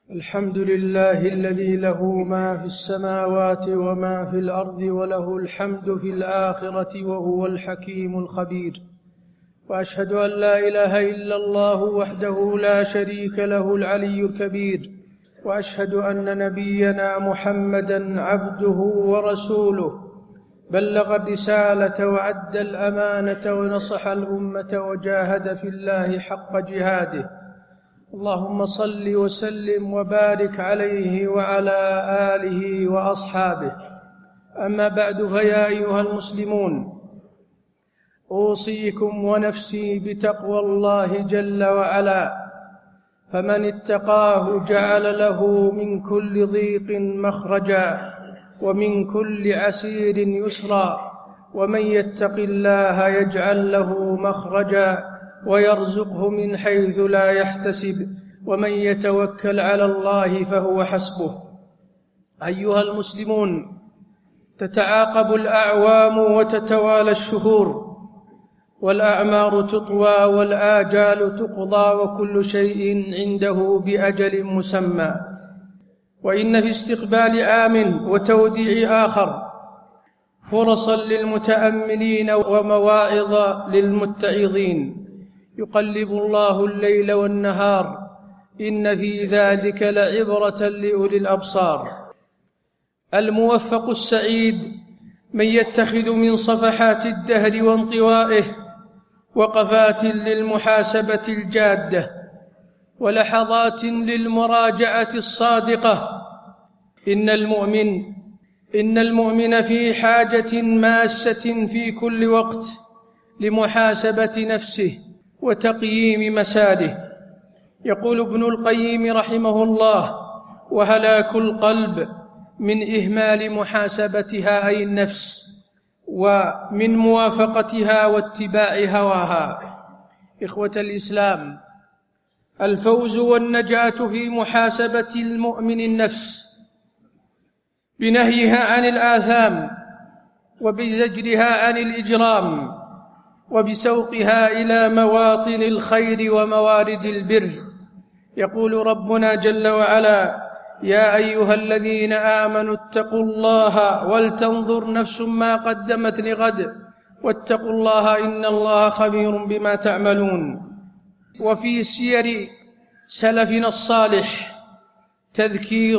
الحمد لله الذي له ما في السماوات وما في الأرض وله الحمد في الآخرة وهو الحكيم الخبير. وأشهد أن لا إله إلا الله وحده لا شريك له العلي الكبير. وأشهد أن نبينا محمدًا عبده ورسوله، بلغ الرسالة وأدى الأمانة ونصح الأمة وجاهد في الله حق جهاده. اللهم صل وسلم وبارك عليه وعلى آله وأصحابه. أما بعد، فيا أيها المسلمون، أوصيكم ونفسي بتقوى الله جل وعلا، فمن اتقاه جعل له من كل ضيق مخرجا ومن كل عسير يسرا، ومن يتق الله يجعل له مخرجا ويرزقه من حيث لا يحتسب، ومن يتوكل على الله فهو حسبه. أيها المسلمون، تتعاقب الأعوام وتتوالى الشهور، والأعمار تطوى والآجال تقضى، وكل شيء عنده بأجل مسمى. وإن في استقبال عام وتوديع آخر فرصا للمتأملين ومواعظ للمتعظين. يقلب الله الليل والنهار، إن في ذلك لعبرة لأولي الأبصار. الموفق السعيد من يتخذ من صفحات الدهر وانطوائه وقفات للمحاسبة الجادة ولحظات للمراجعة الصادقة. إن المؤمن في حاجة ماسة في كل وقت لمحاسبة نفسه وتقييم مساره. يقول ابن القيم رحمه الله: وهلاك القلب من إهمال محاسبتها أي النفس، ومن موافقتها واتباع هواها. إخوة الإسلام، الفوز والنجاة في محاسبة المؤمن النفس بنهيها عن الآثام وبزجرها عن الإجرام وبسوقها إلى مواطن الخير وموارد البر. يقول ربنا جل وعلا: يا أيها الذين آمنوا اتقوا الله ولتنظر نفس ما قدمت لغد واتقوا الله إن الله خبير بما تعملون. وفي سير سلفنا الصالح تذكير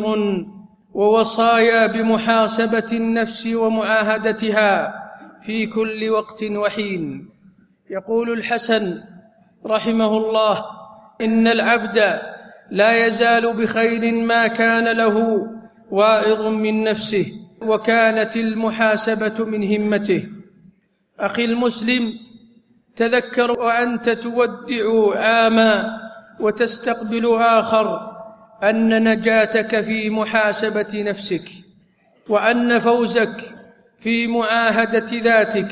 ووصايا بمحاسبة النفس ومعاهدتها في كل وقت وحين. يقول الحسن رحمه الله: إن العبد لا يزال بخير ما كان له واعظ من نفسه وكانت المحاسبة من همته. أخي المسلم، تذكر وأنت تودع عاما وتستقبل آخر أن نجاتك في محاسبة نفسك، وأن فوزك في معاهدة ذاتك.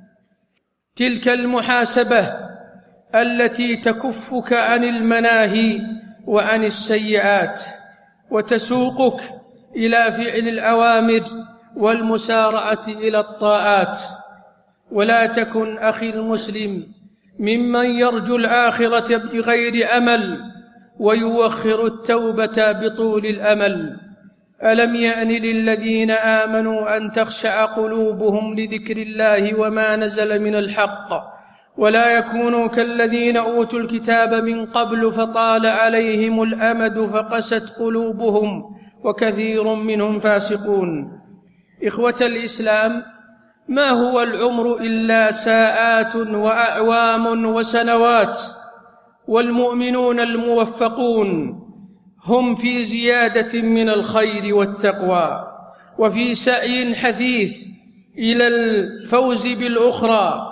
تلك المحاسبة التي تكفك عن المناهي وعن السيئات وتسوقك إلى فعل الأوامر والمسارعة إلى الطاعات. ولا تكن أخي المسلم ممن يرجو الآخرة بغير أمل ويوخر التوبة بطول الأمل. ألم يأن للذين آمنوا أن تخشع قلوبهم لذكر الله وما نزل من الحق ولا يكونوا كالذين أوتوا الكتاب من قبل فطال عليهم الأمد فقست قلوبهم وكثير منهم فاسقون. إخوة الإسلام، ما هو العمر إلا ساعات وأعوام وسنوات، والمؤمنون الموفقون هم في زيادة من الخير والتقوى وفي سعي حثيث إلى الفوز بالأخرى.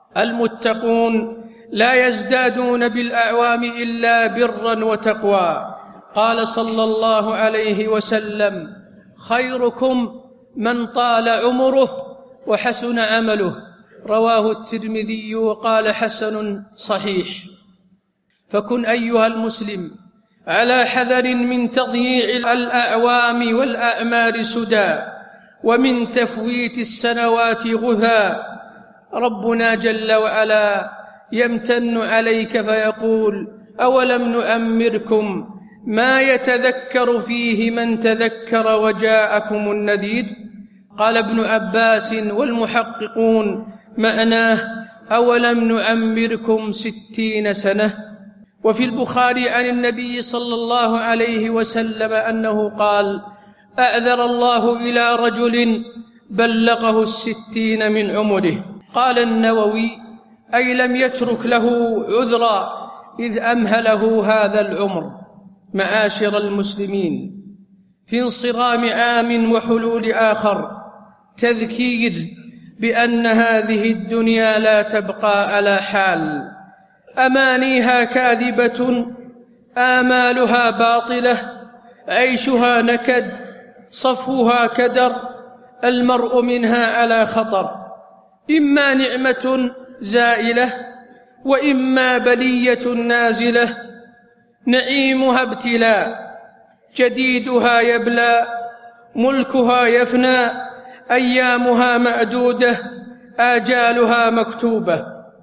المتقون لا يزدادون بالأعوام إلا برا وتقوى. قال صلى الله عليه وسلم: خيركم من طال عمره وحسن عمله. رواه الترمذي وقال حسن صحيح. فكن أيها المسلم على حذر من تضييع الأعوام والأعمار سدى ومن تفويت السنوات غثا. ربنا جل وعلا يمتن عليك فيقول: أولم نؤمركم ما يتذكر فيه من تذكر وجاءكم النذير؟ قال ابن عباس والمحققون معناه أولم نعمركم 60 سنة. وفي البخاري عن النبي صلى الله عليه وسلم أنه قال: أعذر الله إلى رجل بلغه 60 من عمره. قال النووي: أي لم يترك له عذرا إذ أمهله هذا العمر. معاشر المسلمين، في انصرام عام وحلول آخر تذكير بأن هذه الدنيا لا تبقى على حال، أمانيها كاذبة، آمالها باطلة، عيشها نكد، صفوها كدر، المرء منها على خطر، إما نعمة زائلة وإما بلية نازلة، نعيمها ابتلاء، جديدها يبلى، ملكها يفنى، أيامها معدودة، آجالها مكتوبة.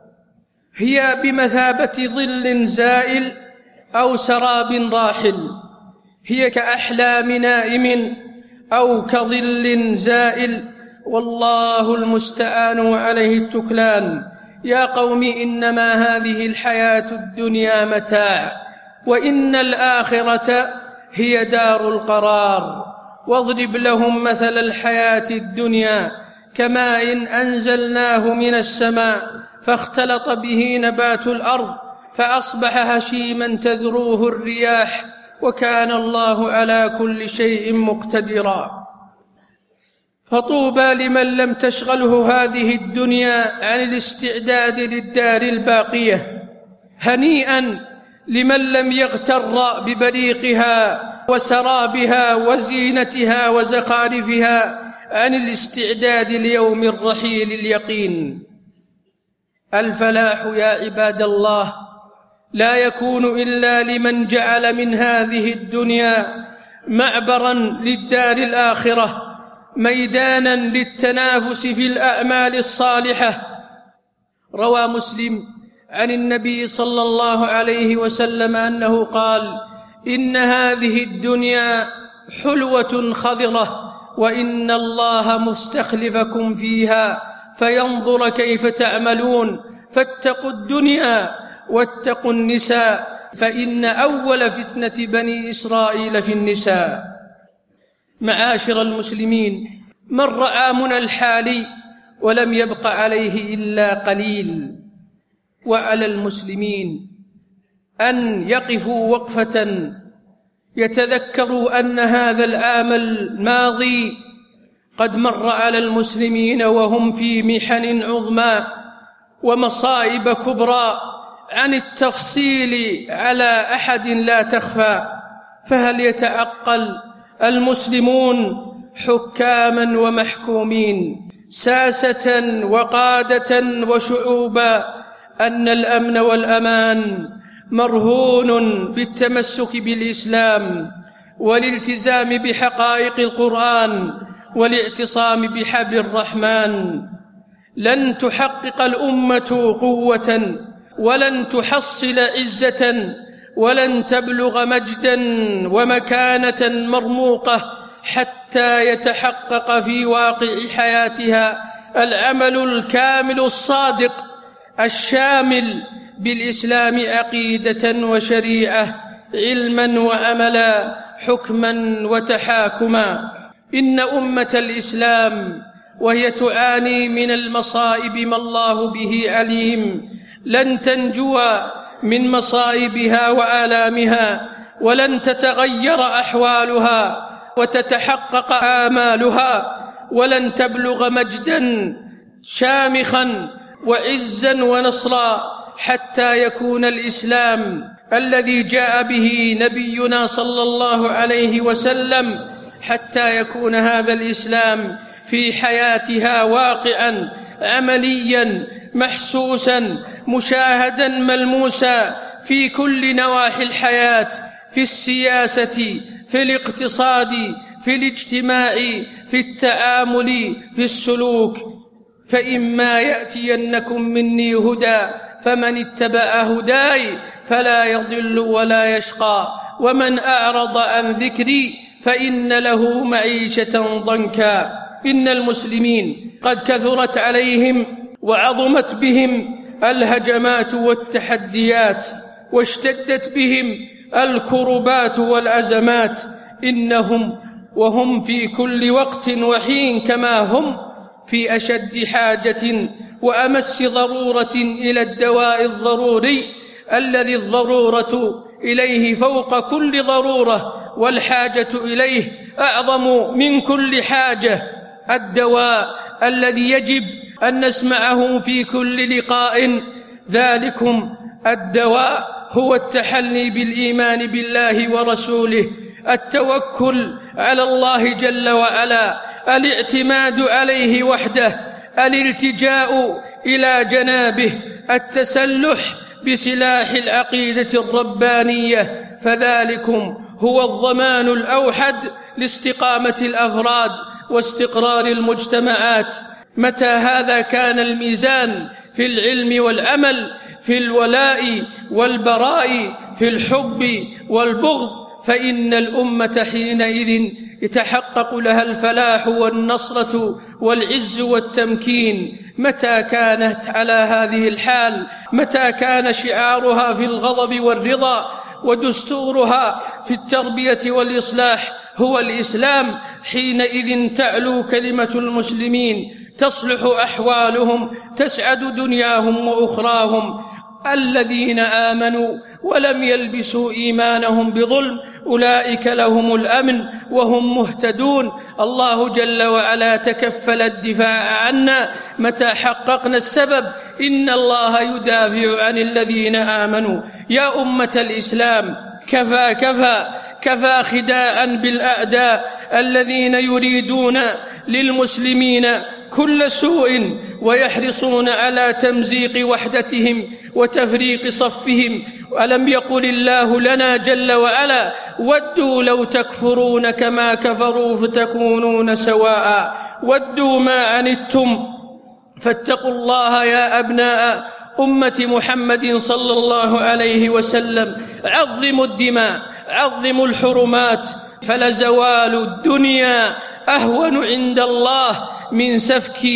هي بمثابة ظل زائل أو سراب راحل، هي كأحلام نائم أو كظل زائل، والله المستعان وعليه التكلان. يا قوم إنما هذه الحياة الدنيا متاع، وإن الآخرة هي دار القرار. واضرب لهم مثل الحياة الدنيا كماء أنزلناه من السماء فاختلط به نبات الأرض فأصبح هشيما تذروه الرياح، وكان الله على كل شيء مقتدرا. فطوبى لمن لم تشغله هذه الدنيا عن الاستعداد للدار الباقية، هنيئا لمن لم يغتر ببريقها وسرابها وزينتها وزخارفها عن الاستعداد ليوم الرحيل اليقين. الفلاح يا عباد الله لا يكون إلا لمن جعل من هذه الدنيا معبرا للدار الآخرة، ميدانا للتنافس في الأعمال الصالحة. روى مسلم عن النبي صلى الله عليه وسلم أنه قال: إن هذه الدنيا حلوة خضرة، وإن الله مستخلفكم فيها فينظر كيف تعملون، فاتقوا الدنيا واتقوا النساء، فإن أول فتنة بني إسرائيل في النساء. معاشر المسلمين، مر عامنا الحالي ولم يبق عليه إلا قليل، وعلى المسلمين أن يقفوا وقفة يتذكروا أن هذا العام الماضي قد مر على المسلمين وهم في محن عظمى ومصائب كبرى عن التفصيل على أحد لا تخفى. فهل يتعقل المسلمون حكاما ومحكومين، ساسة وقادة وشعوبا، أن الأمن والأمان مرهون بالتمسك بالإسلام والالتزام بحقائق القرآن والاعتصام بحبل الرحمن؟ لن تحقق الأمة قوة، ولن تحصل عزة، ولن تبلغ مجدا ومكانة مرموقة حتى يتحقق في واقع حياتها العمل الكامل الصادق الشامل بالإسلام عقيدة وشريعة، علما وأملا، حكما وتحاكما. إن أمة الإسلام وهي تعاني من المصائب ما الله به عليم لن تنجو من مصائبها وآلامها، ولن تتغير أحوالها وتتحقق آمالها، ولن تبلغ مجدا شامخا وعزا ونصرا حتى يكون الإسلام الذي جاء به نبينا صلى الله عليه وسلم، حتى يكون هذا الإسلام في حياتها واقعا عمليا محسوسا مشاهدا ملموسا في كل نواحي الحياة، في السياسة، في الاقتصاد، في الاجتماع، في التعامل، في السلوك. فإما يأتينكم مني هدى فمن اتبع هداي فلا يضل ولا يشقى، ومن أعرض عن ذكري فإن له معيشة ضنكا. إن المسلمين قد كثرت عليهم وعظمت بهم الهجمات والتحديات، واشتدت بهم الكربات والأزمات. إنهم وهم في كل وقت وحين كما هم في أشد حاجة وأمس ضرورة إلى الدواء الضروري الذي الضرورة إليه فوق كل ضرورة، والحاجة إليه أعظم من كل حاجة. الدواء الذي يجب أن نسمعه في كل لقاء، ذلكم الدواء هو التحلي بالإيمان بالله ورسوله، التوكل على الله جل وعلا، الاعتماد عليه وحده، الالتجاء إلى جنابه، التسلح بسلاح العقيدة الربانية، فذلكم هو الضمان الأوحد لاستقامة الأفراد واستقرار المجتمعات. متى هذا كان الميزان في العلم والعمل، في الولاء والبراء، في الحب والبغض، فإن الأمة حينئذ يتحقق لها الفلاح والنصرة والعز والتمكين. متى كانت على هذه الحال، متى كان شعارها في الغضب والرضا ودستورها في التربية والإصلاح هو الإسلام، حينئذ تعلو كلمة المسلمين، تصلح أحوالهم، تسعد دنياهم وأخراهم. الذين آمنوا ولم يلبسوا إيمانهم بظلم أولئك لهم الأمن وهم مهتدون. الله جل وعلا تكفل الدفاع عنا متى حققنا السبب. إن الله يدافع عن الذين آمنوا. يا أمة الإسلام، كفى خداعا بالأعداء الذين يريدون للمسلمين كل سوء ويحرصون على تمزيق وحدتهم وتفريق صفهم. ألم يقل الله لنا جل وعلا: ودوا لو تكفرون كما كفروا فتكونون سواء، ودوا ما عنتم فاتقوا الله يا أبناء أمة محمد صلى الله عليه وسلم. عظموا الدماء، عظموا الحرمات، فلزوال الدنيا أهون عند الله من سفك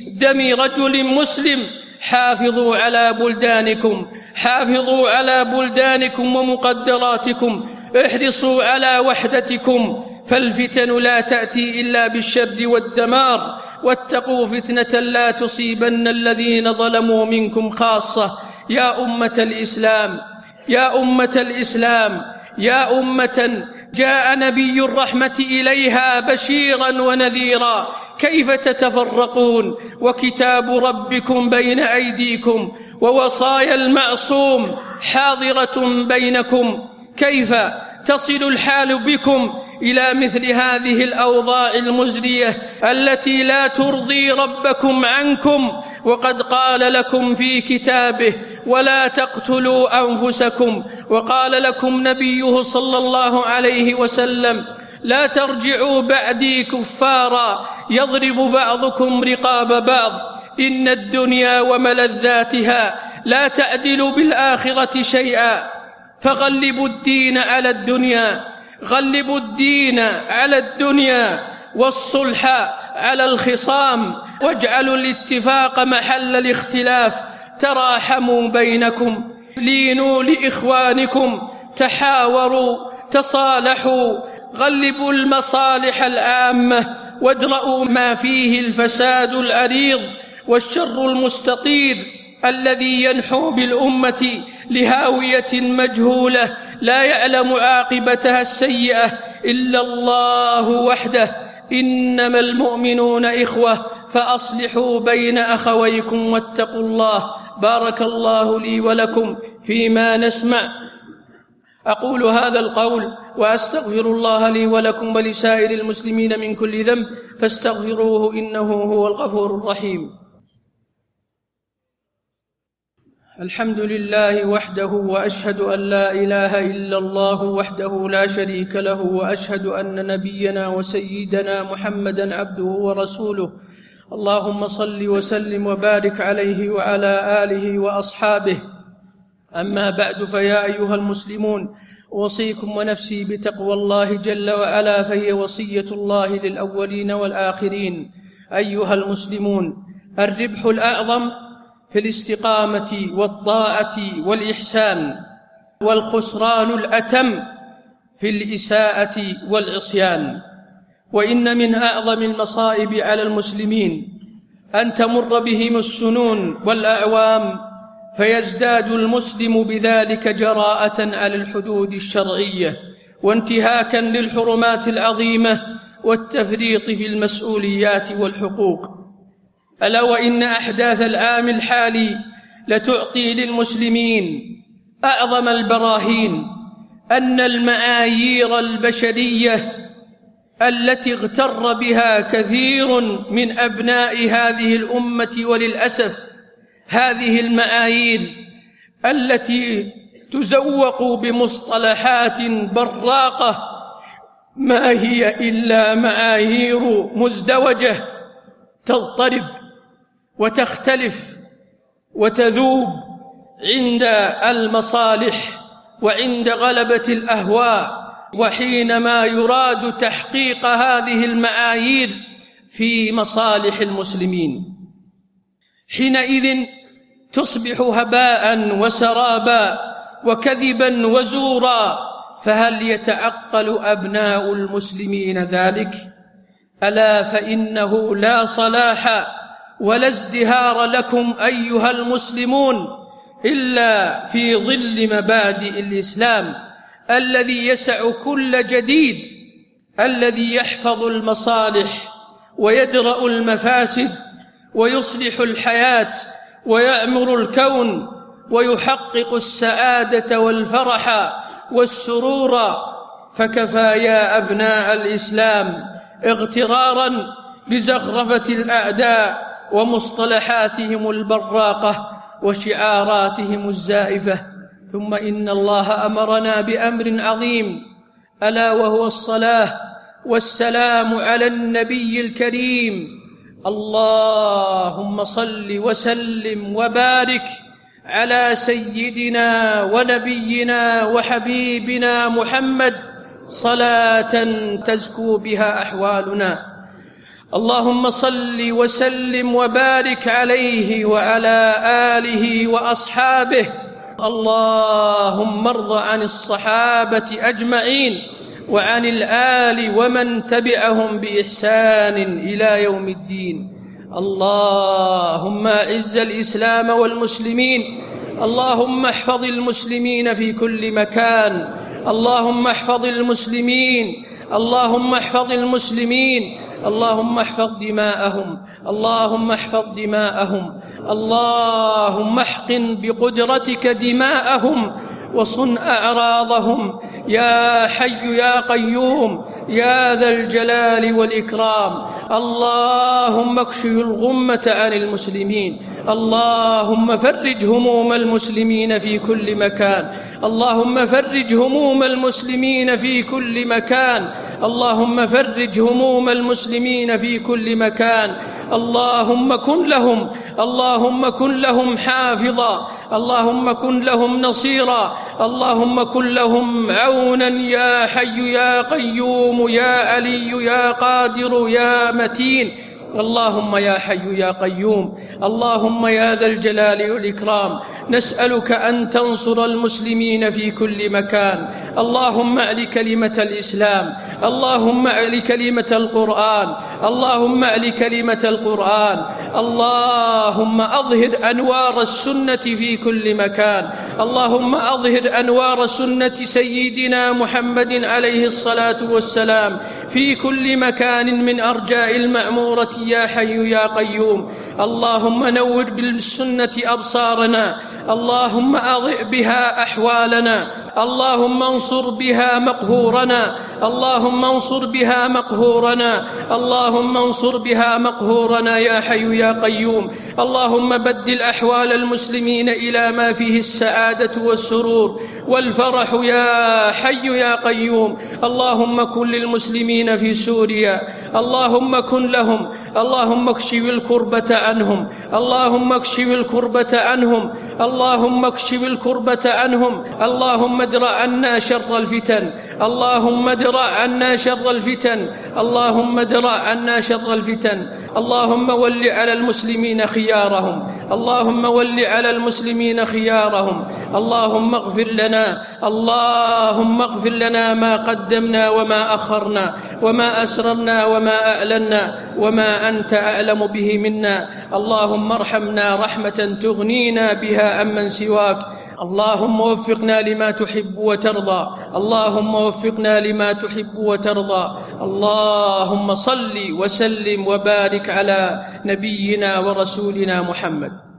دم رجل مسلم. حافظوا على بلدانكم، حافظوا على بلدانكم ومقدراتكم، احرصوا على وحدتكم، فالفتن لا تأتي إلا بالشر والدمار. واتقوا فتنة لا تصيبن الذين ظلموا منكم خاصة. يا أمة الإسلام، يا أمة الإسلام، يا أمة جاء نبي الرحمة إليها بشيرا ونذيرا، كيف تتفرقون وكتاب ربكم بين أيديكم ووصايا المعصوم حاضرة بينكم؟ كيف تصل الحال بكم إلى مثل هذه الأوضاع المزرية التي لا ترضي ربكم عنكم، وقد قال لكم في كتابه: ولا تقتلوا أنفسكم، وقال لكم نبيه صلى الله عليه وسلم: لا ترجعوا بعدي كفارا يضرب بعضكم رقاب بعض. إن الدنيا وملذاتها لا تعدل بالآخرة شيئا، فغلبوا الدين على الدنيا، غلبوا الدين على الدنيا والصلح على الخصام، واجعلوا الاتفاق محل الاختلاف. تراحموا بينكم، لينوا لإخوانكم، تحاوروا، تصالحوا، غلبوا المصالح العامة، وادرأوا ما فيه الفساد العريض والشر المستطير الذي ينحو بالأمة لهاوية مجهولة لا يعلم عاقبتها السيئة إلا الله وحده. إنما المؤمنون إخوة فأصلحوا بين أخويكم واتقوا الله. بارك الله لي ولكم فيما نسمع. أقول هذا القول وأستغفر الله لي ولكم ولسائر المسلمين من كل ذنب، فاستغفروه إنه هو الغفور الرحيم. الحمد لله وحده، وأشهد أن لا إله إلا الله وحده لا شريك له، وأشهد أن نبينا وسيدنا محمدا عبده ورسوله. اللهم صل وسلم وبارك عليه وعلى آله وأصحابه. أما بعد، فيا أيها المسلمون، أوصيكم ونفسي بتقوى الله جل وعلا، فهي وصية الله للأولين والآخرين. أيها المسلمون، الربح الأعظم في الاستقامة والطاعة والإحسان، والخسران الأتم في الإساءة والعصيان. وإن من أعظم المصائب على المسلمين أن تمر بهم السنون والأعوام فيزداد المسلم بذلك جراءة على الحدود الشرعية وانتهاكا للحرمات العظيمة والتفريط في المسؤوليات والحقوق. ألا وإن أحداث العام الحالي لتعطي للمسلمين أعظم البراهين أن المعايير البشرية التي اغتر بها كثير من أبناء هذه الأمة، وللأسف هذه المعايير التي تزوق بمصطلحات براقة ما هي إلا معايير مزدوجة تضطرب وتختلف وتذوب عند المصالح وعند غلبة الأهواء، وحينما يراد تحقيق هذه المعايير في مصالح المسلمين، حينئذ تصبح هباء وسرابا وكذبا وزورا. فهل يتعقل أبناء المسلمين ذلك؟ ألا فإنه لا صلاح ولا ازدهار لكم أيها المسلمون إلا في ظل مبادئ الإسلام الذي يسع كل جديد، الذي يحفظ المصالح ويدرأ المفاسد ويصلح الحياة ويعمر الكون ويحقق السعادة والفرح والسرور. فكفى يا أبناء الإسلام اغترارا بزخرفة الأعداء ومصطلحاتهم البراقة وشعاراتهم الزائفة. ثم إن الله أمرنا بأمر عظيم، ألا وهو الصلاة والسلام على النبي الكريم. اللهم صل وسلم وبارك على سيدنا ونبينا وحبيبنا محمد صلاة تزكو بها أحوالنا. اللهم صل وسلم وبارك عليه وعلى آله وأصحابه. اللهم ارض عن الصحابة أجمعين وعن الآل ومن تبعهم بإحسان إلى يوم الدين. اللهم أعز الإسلام والمسلمين. اللهم احفظ المسلمين في كل مكان. اللهم احفظ المسلمين. اللهم احفظ المسلمين. اللهم احفظ دماءهم. اللهم احفظ دماءهم. اللهم احقن بقدرتك دماءهم وصن أعراضهم يا حي يا قيوم يا ذا الجلال والإكرام. اللهم اكشف الغمة عن المسلمين. اللهم فرج هموم المسلمين في كل مكان. اللهم فرج هموم المسلمين في كل مكان. اللهم فرج هموم المسلمين في كل مكان. اللهم كن لهم. اللهم كن لهم حافظا. اللهم كن لهم نصيرا. اللهم كن لهم عونا يا حي يا قيوم يا علي يا قادر يا متين. اللهم يا حي يا قيوم. اللهم يا ذا الجلال والإكرام، نسألك أن تنصر المسلمين في كل مكان. اللهم أعل كلمة الإسلام. اللهم أعل كلمة القرآن. اللهم أعل كلمة القرآن. اللهم أظهر أنوار السنة في كل مكان. اللهم أظهر أنوار سنة سيدنا محمد عليه الصلاة والسلام في كل مكان من أرجاء المأمورة يا حي يا قيوم. اللهم نور بالسنة أبصارنا. اللهم أضئ بها أحوالنا. اللهم انصر بها مقهورنا. اللهم انصر بها مقهورنا. اللهم انصر بها مقهورنا يا حي يا قيوم. اللهم بدل أحوال المسلمين إلى ما فيه السعادة والسرور والفرح يا حي يا قيوم. اللهم كن للمسلمين في سوريا. اللهم كن لهم. اللهم اكشف الكربة عنهم. اللهم اكشف الكربة عنهم. اللهم اكشف الكربة عنهم، اللهم ادرأ عنا شر الفتن، اللهم ادرأ عنا شر الفتن، اللهم ادرأ عنا شر الفتن. اللهم ول على المسلمين خيارهم، اللهم ول على المسلمين خيارهم. اللهم اغفر لنا، اللهم اغفر لنا ما قدمنا وما أخرنا وما أسررنا وما أعلنا وما أنت أعلم به منا. اللهم ارحمنا رحمة تغنينا بها عمن سواك. اللهم وفقنا لما تحب وترضى، اللهم وفقنا لما تحب وترضى. اللهم صل وسلم وبارك على نبينا ورسولنا محمد.